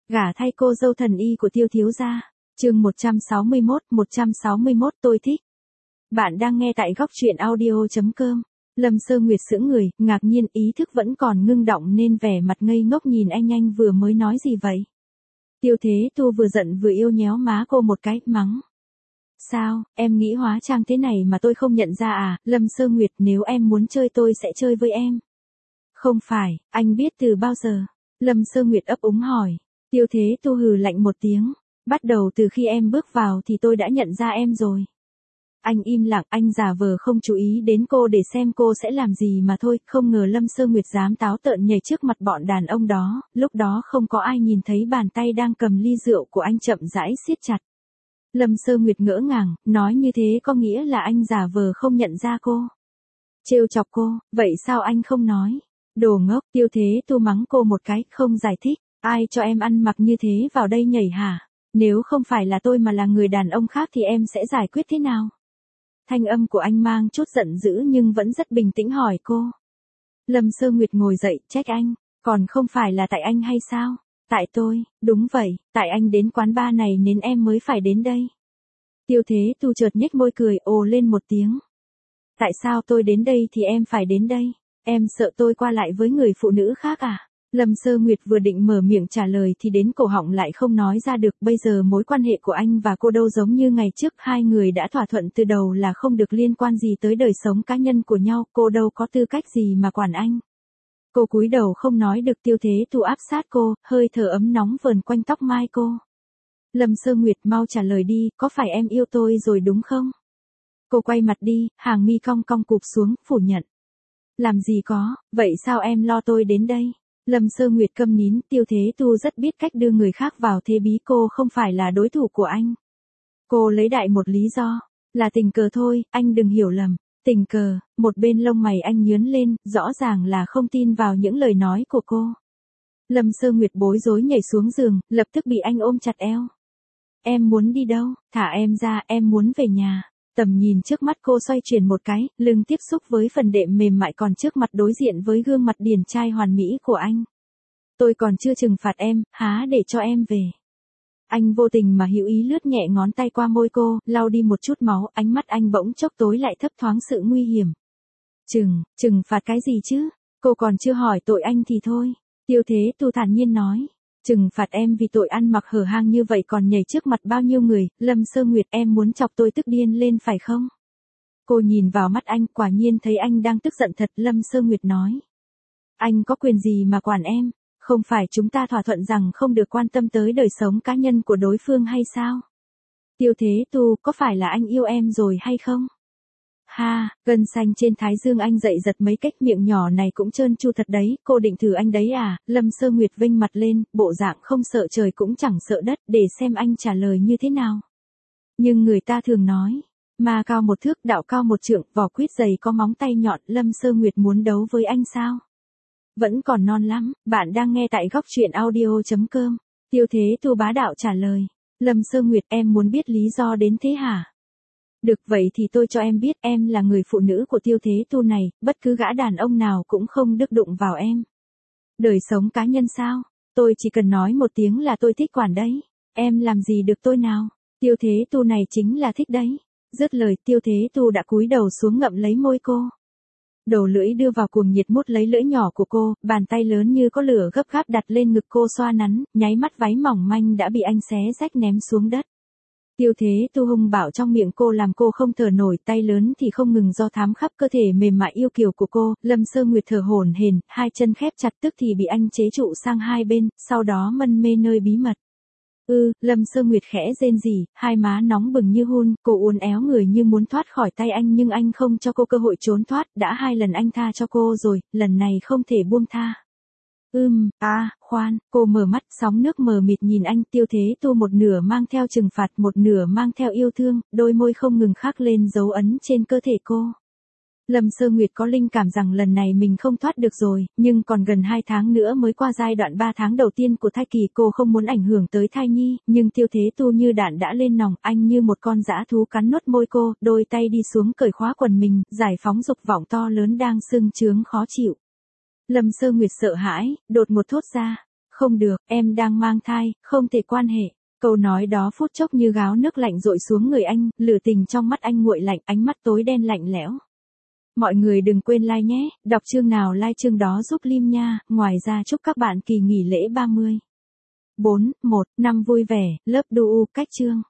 Gả thay cô dâu thần y của Tiêu thiếu gia. Chương 161 tôi thích. Bạn đang nghe tại góc truyện audio.com. Lâm Sơ Nguyệt sững người, ngạc nhiên, ý thức vẫn còn ngưng đọng nên vẻ mặt ngây ngốc nhìn anh vừa mới nói gì vậy. Tiêu Thế Tu vừa giận vừa yêu nhéo má cô một cái, mắng. Sao, em nghĩ hóa trang thế này mà tôi không nhận ra à, Lâm Sơ Nguyệt, nếu em muốn chơi tôi sẽ chơi với em. Không phải, anh biết từ bao giờ? Lâm Sơ Nguyệt ấp úng hỏi. Tiêu Thế Tu hừ lạnh một tiếng. Bắt đầu từ khi em bước vào thì tôi đã nhận ra em rồi. Anh im lặng, anh giả vờ không chú ý đến cô để xem cô sẽ làm gì mà thôi, không ngờ Lâm Sơ Nguyệt dám táo tợn nhảy trước mặt bọn đàn ông đó, lúc đó không có ai nhìn thấy bàn tay đang cầm ly rượu của anh chậm rãi siết chặt. Lâm Sơ Nguyệt ngỡ ngàng, nói như thế có nghĩa là anh giả vờ không nhận ra cô. Trêu chọc cô, vậy sao anh không nói? Đồ ngốc, Tiêu Thế Tu mắng cô một cái, không giải thích, ai cho em ăn mặc như thế vào đây nhảy hả? Nếu không phải là tôi mà là người đàn ông khác thì em sẽ giải quyết thế nào? Thanh âm của anh mang chút giận dữ nhưng vẫn rất bình tĩnh hỏi cô. Lâm Sơ Nguyệt ngồi dậy, trách anh, còn không phải là tại anh hay sao? Tại tôi, đúng vậy, tại anh đến quán bar này nên em mới phải đến đây. Tiêu Thế Tu chợt nhếch môi cười ồ lên một tiếng. Tại sao tôi đến đây thì em phải đến đây? Em sợ tôi qua lại với người phụ nữ khác à? Lâm Sơ Nguyệt vừa định mở miệng trả lời thì đến cổ họng lại không nói ra được. Bây giờ mối quan hệ của anh và cô đâu giống như ngày trước, hai người đã thỏa thuận từ đầu là không được liên quan gì tới đời sống cá nhân của nhau, cô đâu có tư cách gì mà quản anh. Cô cúi đầu không nói được. Tiêu Thế Tu áp sát cô, hơi thở ấm nóng vờn quanh tóc mai cô. Lâm Sơ Nguyệt, mau trả lời đi, có phải em yêu tôi rồi đúng không? Cô quay mặt đi, hàng mi cong cong cụp xuống, phủ nhận. Làm gì có, vậy sao em lo tôi đến đây? Lâm Sơ Nguyệt câm nín. Tiêu Thế Tu rất biết cách đưa người khác vào thế bí, cô không phải là đối thủ của anh. Cô lấy đại một lý do, là tình cờ thôi, anh đừng hiểu lầm. Tình cờ, một bên lông mày anh nhướng lên, rõ ràng là không tin vào những lời nói của cô. Lâm Sơ Nguyệt bối rối nhảy xuống giường, lập tức bị anh ôm chặt eo. Em muốn đi đâu? Thả em ra, em muốn về nhà. Tầm nhìn trước mắt cô xoay chuyển một cái, lưng tiếp xúc với phần đệm mềm mại còn trước mặt đối diện với gương mặt điển trai hoàn mỹ của anh. Tôi còn chưa trừng phạt em, há để cho em về. Anh vô tình mà hữu ý lướt nhẹ ngón tay qua môi cô, lau đi một chút máu, ánh mắt anh bỗng chốc tối lại thấp thoáng sự nguy hiểm. Trừng phạt cái gì chứ? Cô còn chưa hỏi tội anh thì thôi. Tiêu Thế Tu thản nhiên nói. Trừng phạt em vì tội ăn mặc hở hang như vậy còn nhảy trước mặt bao nhiêu người. Lâm Sơ Nguyệt, em muốn chọc tôi tức điên lên phải không? Cô nhìn vào mắt anh, quả nhiên thấy anh đang tức giận thật. Lâm Sơ Nguyệt nói. Anh có quyền gì mà quản em? Không phải chúng ta thỏa thuận rằng không được quan tâm tới đời sống cá nhân của đối phương hay sao? Tiêu Thế Tu, có phải là anh yêu em rồi hay không? Ha, gân xanh trên thái dương anh dậy giật mấy cách, miệng nhỏ này cũng trơn tru thật đấy, cô định thử anh đấy à? Lâm Sơ Nguyệt vênh mặt lên, bộ dạng không sợ trời cũng chẳng sợ đất, để xem anh trả lời như thế nào. Nhưng người ta thường nói, ma cao một thước, đạo cao một trượng, vỏ quýt dày có móng tay nhọn. Lâm Sơ Nguyệt muốn đấu với anh sao? Vẫn còn non lắm. Bạn đang nghe tại góc truyện audio.com. Tiêu Thế Tu bá đạo trả lời. Lâm Sơ Nguyệt, em muốn biết lý do đến thế hả? Được, vậy thì tôi cho em biết, em là người phụ nữ của Tiêu Thế Tu này, bất cứ gã đàn ông nào cũng không được đụng vào em. Đời sống cá nhân sao? Tôi chỉ cần nói một tiếng là tôi thích quản đấy. Em làm gì được tôi nào? Tiêu Thế Tu này chính là thích đấy. Dứt lời, Tiêu Thế Tu đã cúi đầu xuống ngậm lấy môi cô. Đầu lưỡi đưa vào cuồng nhiệt mút lấy lưỡi nhỏ của cô, bàn tay lớn như có lửa gấp gáp đặt lên ngực cô xoa nắn, nháy mắt váy mỏng manh đã bị anh xé rách ném xuống đất. Tiêu Thế Tu hung bạo trong miệng cô làm cô không thở nổi, tay lớn thì không ngừng do thám khắp cơ thể mềm mại yêu kiều của cô. Lâm Sơ Nguyệt thở hổn hển, hai chân khép chặt, tức thì bị anh chế trụ sang hai bên, sau đó mân mê nơi bí mật. Lâm Sơ Nguyệt khẽ rên rỉ, hai má nóng bừng như hun, cô uốn éo người như muốn thoát khỏi tay anh nhưng anh không cho cô cơ hội trốn thoát, đã hai lần anh tha cho cô rồi, lần này không thể buông tha. Khoan, cô mở mắt, sóng nước mờ mịt nhìn anh. Tiêu Thế Tu một nửa mang theo trừng phạt, một nửa mang theo yêu thương, đôi môi không ngừng khắc lên dấu ấn trên cơ thể cô. Lâm Sơ Nguyệt có linh cảm rằng lần này mình không thoát được rồi, nhưng còn gần 2 tháng nữa mới qua giai đoạn 3 tháng đầu tiên của thai kỳ, cô không muốn ảnh hưởng tới thai nhi, nhưng Tiêu Thế Tu như đạn đã lên nòng, anh như một con dã thú cắn nuốt môi cô, đôi tay đi xuống cởi khóa quần mình, giải phóng dục vọng to lớn đang sưng trướng khó chịu. Lâm Sơ Nguyệt sợ hãi, đột một thốt ra, Không được, em đang mang thai, không thể quan hệ. Câu nói đó phút chốc như gáo nước lạnh dội xuống người anh, lửa tình trong mắt anh nguội lạnh, ánh mắt tối đen lạnh lẽo. Mọi người đừng quên like nhé, đọc chương nào like chương đó giúp Lim nha, ngoài ra chúc các bạn kỳ nghỉ lễ 30. 4, 1, 5 vui vẻ, lớp đu cách chương.